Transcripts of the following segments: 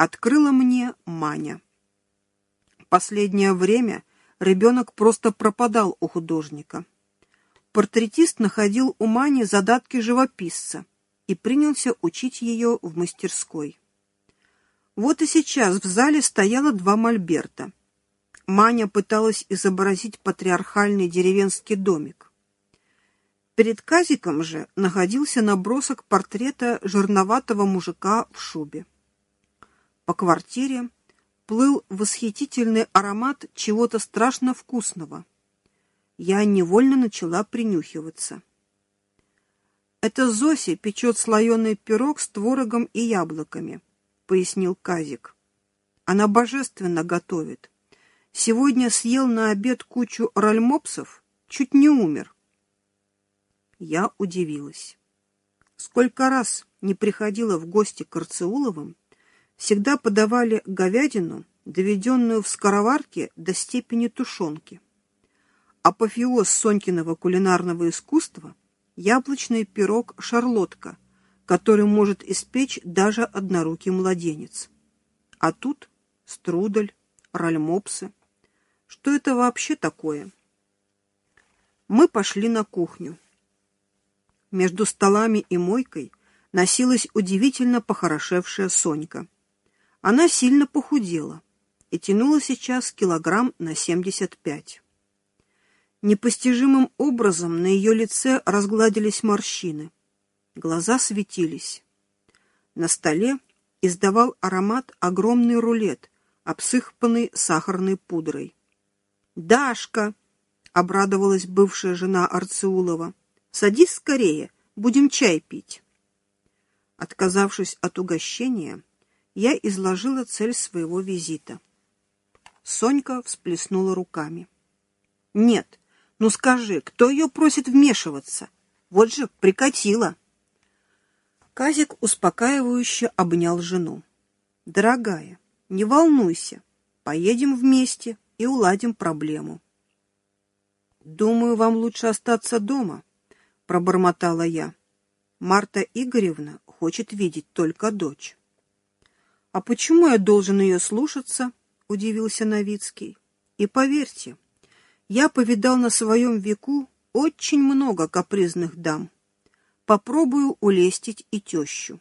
открыла мне Маня. Последнее время ребенок просто пропадал у художника. Портретист находил у Мани задатки живописца и принялся учить ее в мастерской. Вот и сейчас в зале стояло 2 мольберта. Маня пыталась изобразить патриархальный деревенский домик. Перед Казиком же находился набросок портрета жирноватого мужика в шубе. По квартире плыл восхитительный аромат чего-то страшно вкусного. Я невольно начала принюхиваться. «Это Зося печет слоеный пирог с творогом и яблоками», — пояснил Казик. «Она божественно готовит. Сегодня съел на обед кучу ральмопсов, чуть не умер». Я удивилась. Сколько раз не приходила в гости к Арцеуловым, всегда подавали говядину, доведенную в скороварке до степени тушенки. Апофеоз Сонькиного кулинарного искусства — яблочный пирог-шарлотка, который может испечь даже однорукий младенец. А тут струдель, ральмопсы. Что это вообще такое? Мы пошли на кухню. Между столами и мойкой носилась удивительно похорошевшая Сонька. Она сильно похудела и тянула сейчас килограмм на 75. Непостижимым образом на ее лице разгладились морщины. Глаза светились. На столе издавал аромат огромный рулет, обсыпанный сахарной пудрой. «Дашка!» — обрадовалась бывшая жена Арцеулова. «Садись скорее, будем чай пить». Отказавшись от угощения, я изложила цель своего визита. Сонька всплеснула руками. «Нет, ну скажи, кто ее просит вмешиваться? Вот же прикатила». Казик успокаивающе обнял жену. «Дорогая, не волнуйся, поедем вместе и уладим проблему». «Думаю, вам лучше остаться дома», — пробормотала я. «Марта Игоревна хочет видеть только дочь». «А почему я должен ее слушаться?» — удивился Новицкий. «И поверьте, я повидал на своем веку очень много капризных дам. Попробую улестить и тещу».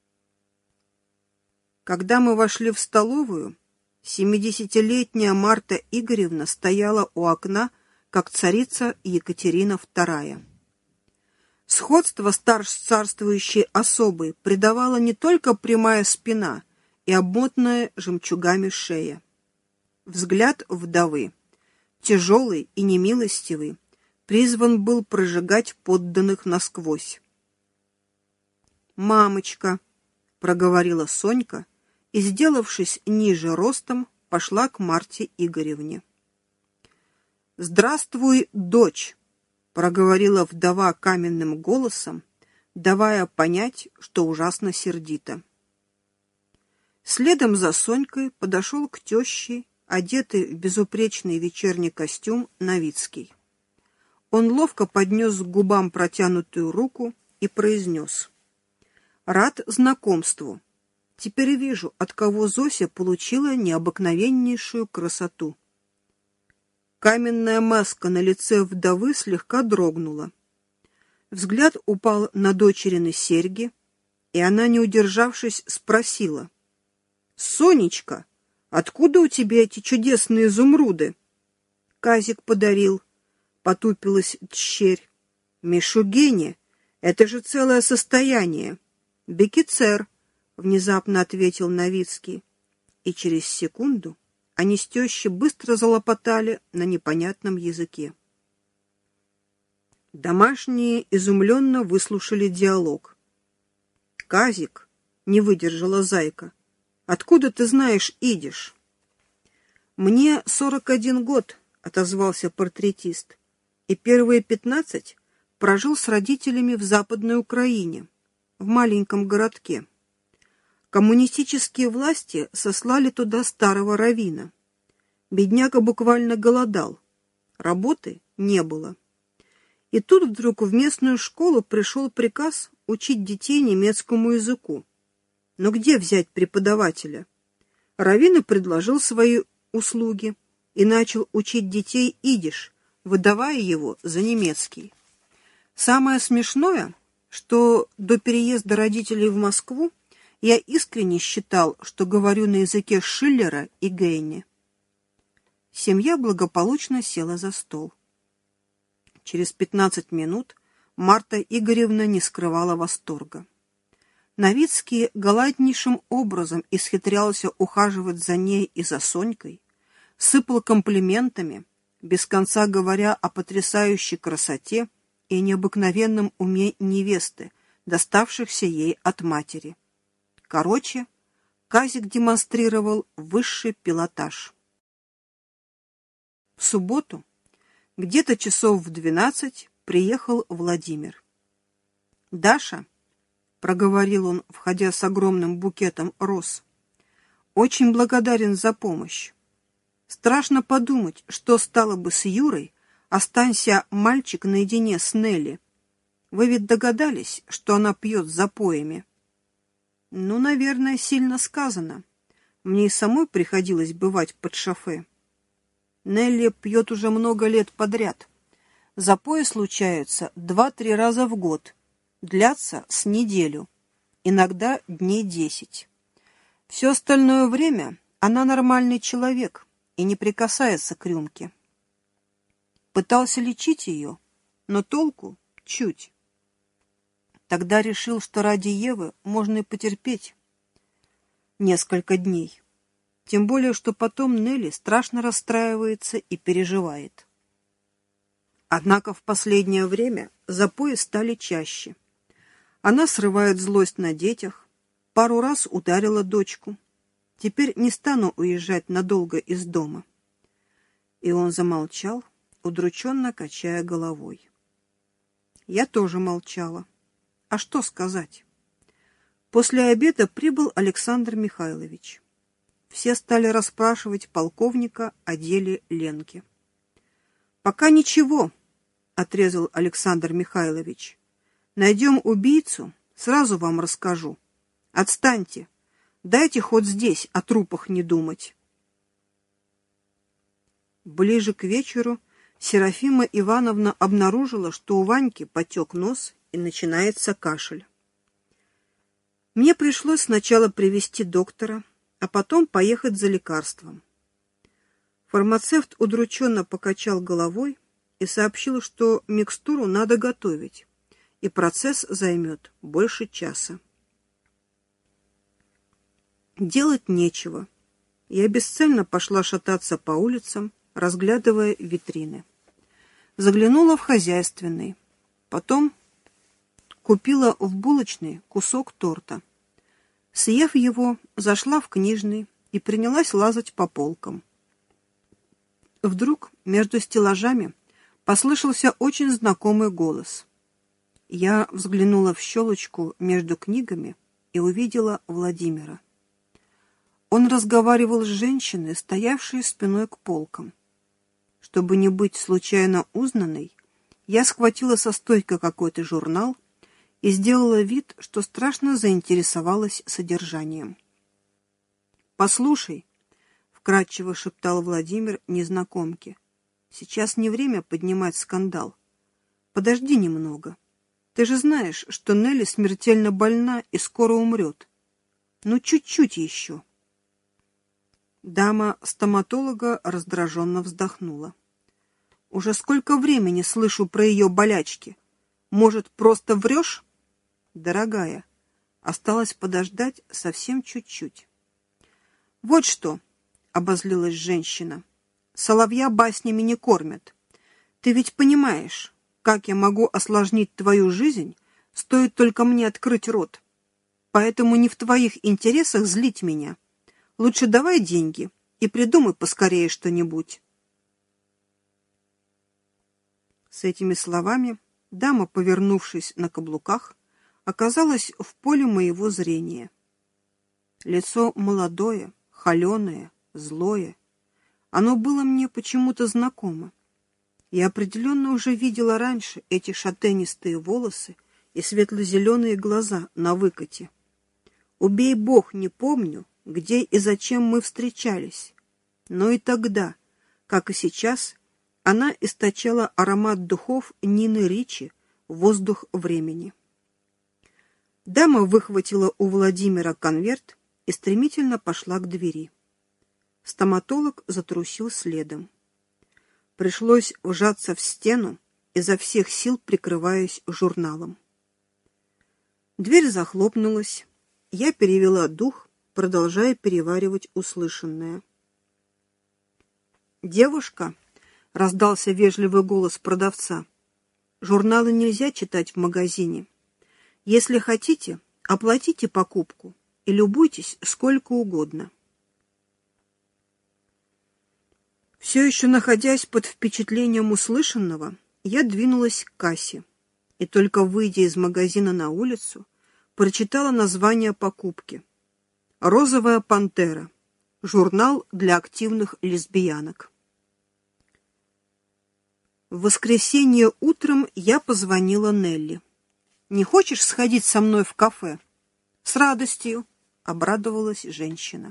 Когда мы вошли в столовую, 70-летняя Марта Игоревна стояла у окна, как царица Екатерина II. Сходство царствующей особы придавала не только прямая спина и обмотанная жемчугами шея. Взгляд вдовы, тяжелый и немилостивый, призван был прожигать подданных насквозь. «Мамочка», — проговорила Сонька и, сделавшись ниже ростом, пошла к Марте Игоревне. «Здравствуй, дочь», — проговорила вдова каменным голосом, давая понять, что ужасно сердита. Следом за Сонькой подошел к теще, одетый в безупречный вечерний костюм, Новицкий. Он ловко поднес к губам протянутую руку и произнес: «Рад знакомству. Теперь вижу, от кого Зося получила необыкновеннейшую красоту». Каменная маска на лице вдовы слегка дрогнула. Взгляд упал на дочерины серьги, и она, не удержавшись, спросила: «Сонечка, откуда у тебя эти чудесные изумруды?» «Казик подарил», — потупилась дщерь. «Мишугене, это же целое состояние». «Бекицер», — внезапно ответил Новицкий, и через секунду они с тещей быстро залопотали на непонятном языке. Домашние изумленно выслушали диалог. «Казик», — не выдержала зайка, — «откуда ты знаешь идиш?» «Мне 41 год», — отозвался портретист, «и первые 15 прожил с родителями в Западной Украине, в маленьком городке. Коммунистические власти сослали туда старого раввина. Бедняга буквально голодал. Работы не было. И тут вдруг в местную школу пришел приказ учить детей немецкому языку. Но где взять преподавателя? Раввин предложил свои услуги и начал учить детей идиш, выдавая его за немецкий. Самое смешное, что до переезда родителей в Москву я искренне считал, что говорю на языке Шиллера и Гейне. Семья благополучно села за стол. Через 15 минут Марта Игоревна не скрывала восторга. Новицкий галантнейшим образом исхитрялся ухаживать за ней и за Сонькой, сыпал комплиментами, без конца говоря о потрясающей красоте и необыкновенном уме невесты, доставшихся ей от матери. Короче, Казик демонстрировал высший пилотаж. В субботу, где-то часов в 12, приехал Владимир. «Даша», — проговорил он, входя с огромным букетом роз, — «очень благодарен за помощь. Страшно подумать, что стало бы с Юрой, останься мальчик наедине с Нелли. Вы ведь догадались, что она пьет с запоями?» «Ну, наверное, сильно сказано. Мне и самой приходилось бывать под шофе. Нелли пьет уже много лет подряд. Запои случаются 2-3 раза в год, длятся с неделю, иногда дней 10. Все остальное время она нормальный человек и не прикасается к рюмке. Пытался лечить ее, но толку чуть. Тогда решил, что ради Евы можно и потерпеть несколько дней. Тем более, что потом Нелли страшно расстраивается и переживает. Однако в последнее время запои стали чаще. Она срывает злость на детях, пару раз ударила дочку. Теперь не стану уезжать надолго из дома. И он замолчал, удрученно качая головой. Я тоже молчала. А что сказать? После обеда прибыл Александр Михайлович. Все стали расспрашивать полковника о деле Ленки. «Пока ничего», — отрезал Александр Михайлович. «Найдем убийцу, сразу вам расскажу. Отстаньте, дайте хоть здесь о трупах не думать». Ближе к вечеру Серафима Ивановна обнаружила, что у Ваньки потек нос и начинается кашель. Мне пришлось сначала привести доктора, а потом поехать за лекарством. Фармацевт удрученно покачал головой и сообщил, что микстуру надо готовить, и процесс займет больше часа. Делать нечего. Я бесцельно пошла шататься по улицам, разглядывая витрины. Заглянула в хозяйственный, потом купила в булочной кусок торта. Съев его, зашла в книжный и принялась лазать по полкам. Вдруг между стеллажами послышался очень знакомый голос. Я взглянула в щелочку между книгами и увидела Владимира. Он разговаривал с женщиной, стоявшей спиной к полкам. Чтобы не быть случайно узнанной, я схватила со стойки какой-то журнал и сделала вид, что страшно заинтересовалась содержанием. «Послушай», — вкратчиво шептал Владимир незнакомке, — «сейчас не время поднимать скандал. Подожди немного. Ты же знаешь, что Нелли смертельно больна и скоро умрет. Ну, чуть-чуть еще». Дама-стоматолога раздраженно вздохнула. «Уже сколько времени слышу про ее болячки. Может, просто врешь?» «Дорогая, осталось подождать совсем чуть-чуть». «Вот что», — обозлилась женщина, — «соловья баснями не кормят. Ты ведь понимаешь, как я могу осложнить твою жизнь, стоит только мне открыть рот. Поэтому не в твоих интересах злить меня. Лучше давай деньги и придумай поскорее что-нибудь». С этими словами дама, повернувшись на каблуках, оказалась в поле моего зрения. Лицо молодое, холеное, злое. Оно было мне почему-то знакомо. Я определенно уже видела раньше эти шатенистые волосы и светло-зеленые глаза на выкате. Убей бог, не помню, где и зачем мы встречались. Но и тогда, как и сейчас, она источала аромат духов Нины Ричи, воздух времени. Дама выхватила у Владимира конверт и стремительно пошла к двери. Стоматолог затрусил следом. Пришлось вжаться в стену, изо всех сил прикрываясь журналом. Дверь захлопнулась. Я перевела дух, продолжая переваривать услышанное. «Девушка», — раздался вежливый голос продавца, — «журналы нельзя читать в магазине. Если хотите, оплатите покупку и любуйтесь сколько угодно». Все еще находясь под впечатлением услышанного, я двинулась к кассе и, только выйдя из магазина на улицу, прочитала название покупки. «Розовая пантера. Журнал для активных лесбиянок». В воскресенье утром я позвонила Нелли. «Не хочешь сходить со мной в кафе?» «С радостью», — обрадовалась женщина.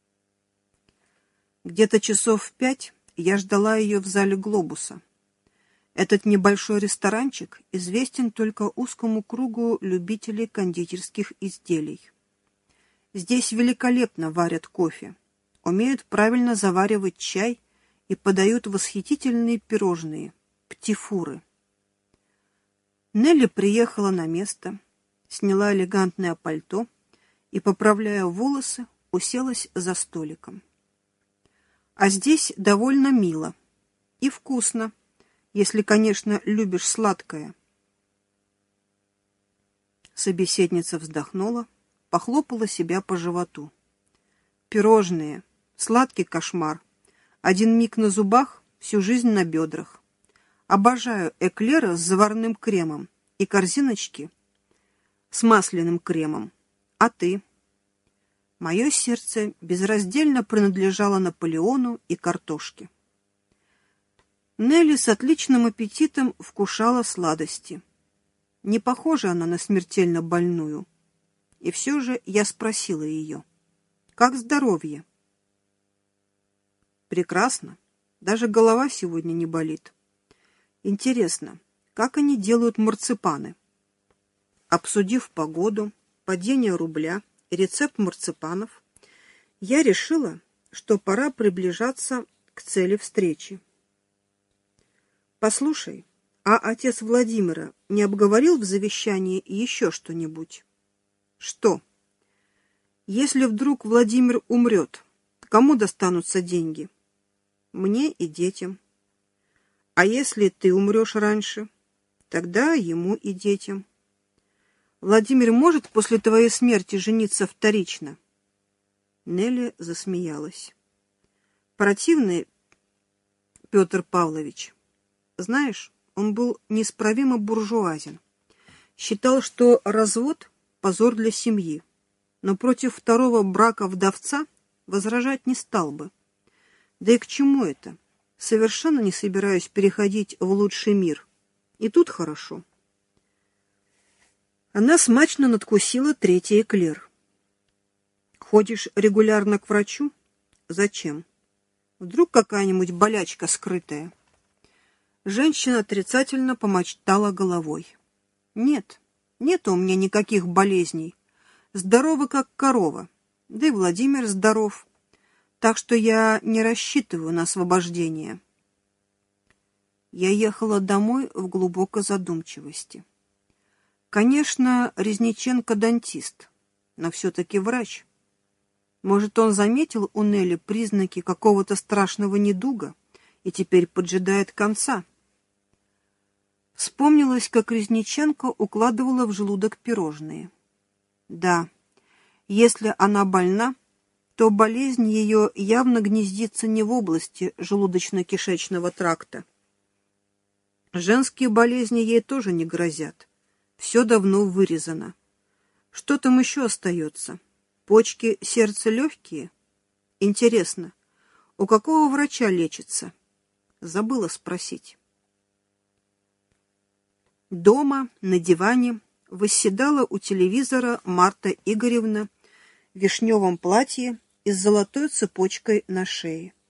Где-то часов в 5 я ждала ее в зале «Глобуса». Этот небольшой ресторанчик известен только узкому кругу любителей кондитерских изделий. Здесь великолепно варят кофе, умеют правильно заваривать чай и подают восхитительные пирожные – птифуры. Нелли приехала на место, сняла элегантное пальто и, поправляя волосы, уселась за столиком. А здесь довольно мило и вкусно, если, конечно, любишь сладкое. Собеседница вздохнула, похлопала себя по животу. Пирожные, сладкий кошмар. Один миг на зубах, всю жизнь на бедрах. Обожаю эклеры с заварным кремом и корзиночки с масляным кремом. А ты? Мое сердце безраздельно принадлежало Наполеону и картошке. Нелли с отличным аппетитом вкушала сладости. Не похожа она на смертельно больную. И все же я спросила ее, как здоровье? Прекрасно. Даже голова сегодня не болит. Интересно, как они делают марципаны? Обсудив погоду, падение рубля и рецепт марципанов, я решила, что пора приближаться к цели встречи. «Послушай, а отец Владимира не обговорил в завещании еще что-нибудь?» «Что? Если вдруг Владимир умрет, кому достанутся деньги?» «Мне и детям». «А если ты умрешь раньше?» «Тогда ему и детям». «Владимир может после твоей смерти жениться вторично?» Нелли засмеялась. «Противный Петр Павлович. Знаешь, он был неисправимо буржуазен. Считал, что развод – позор для семьи, но против второго брака вдовца возражать не стал бы. Да и к чему это? Совершенно не собираюсь переходить в лучший мир. И тут хорошо». Она смачно надкусила третий эклер. «Ходишь регулярно к врачу? Зачем? Вдруг какая-нибудь болячка скрытая?» Женщина отрицательно помотала головой. «Нет, нет у меня никаких болезней. Здорова, как корова. Да и Владимир здоров. Так что я не рассчитываю на освобождение». Я ехала домой в глубокой задумчивости. Конечно, Резниченко дантист, но все-таки врач. Может, он заметил у Нелли признаки какого-то страшного недуга и теперь поджидает конца. Вспомнилось, как Резниченко укладывала в желудок пирожные. Да, если она больна, то болезнь ее явно гнездится не в области желудочно-кишечного тракта. Женские болезни ей тоже не грозят. Все давно вырезано. Что там еще остается? Почки, сердце, легкие? Интересно, у какого врача лечится? Забыла спросить. Дома, на диване, восседала у телевизора Марта Игоревна вишневом платье и с золотой цепочкой на шее.